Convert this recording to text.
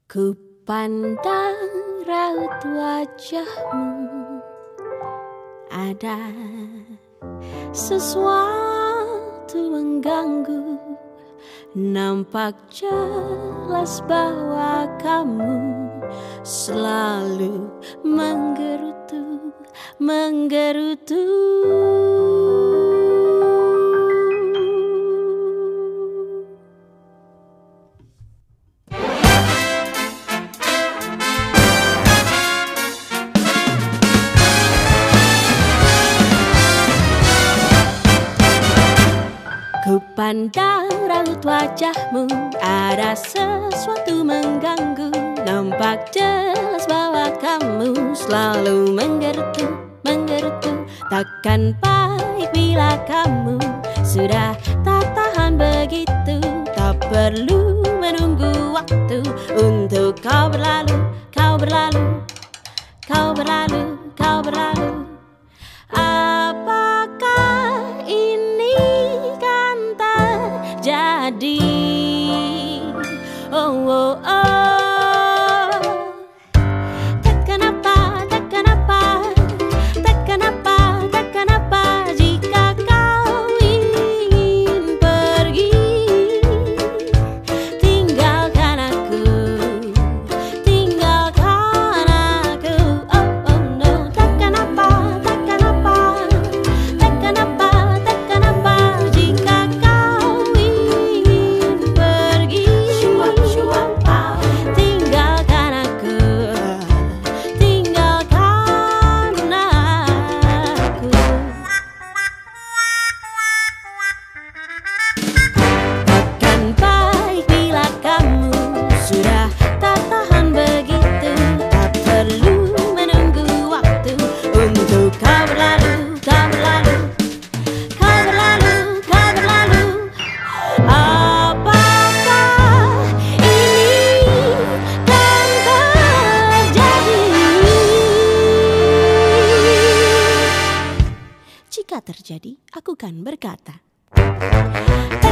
Ku pandang raut wajahmu, ada sesuatu mengganggu. Nampak jelas bahwa kamu selalu menggerutu. Ku pandang raut wajahmu, ada sesuatu mengganggu. Nampak jelas bahwa kamu selalu menggerutu. Takkan baik bila kamu sudah tak tahan begitu. Tak perlu menunggu waktu untuk kau berlalu. Apakah ini kan terjadi? Oh. Takkan apa jika kau ingin pergi, tinggalkan aku. Oh no. Takkan apa jika kau ingin pergi, tinggalkan aku. Takkan baik bila kamu sudah tak tahan begitu. Tak perlu menunggu waktu untuk kau berlalu. Apakah ini kan terjadi? Jika terjadi, aku kan berkata,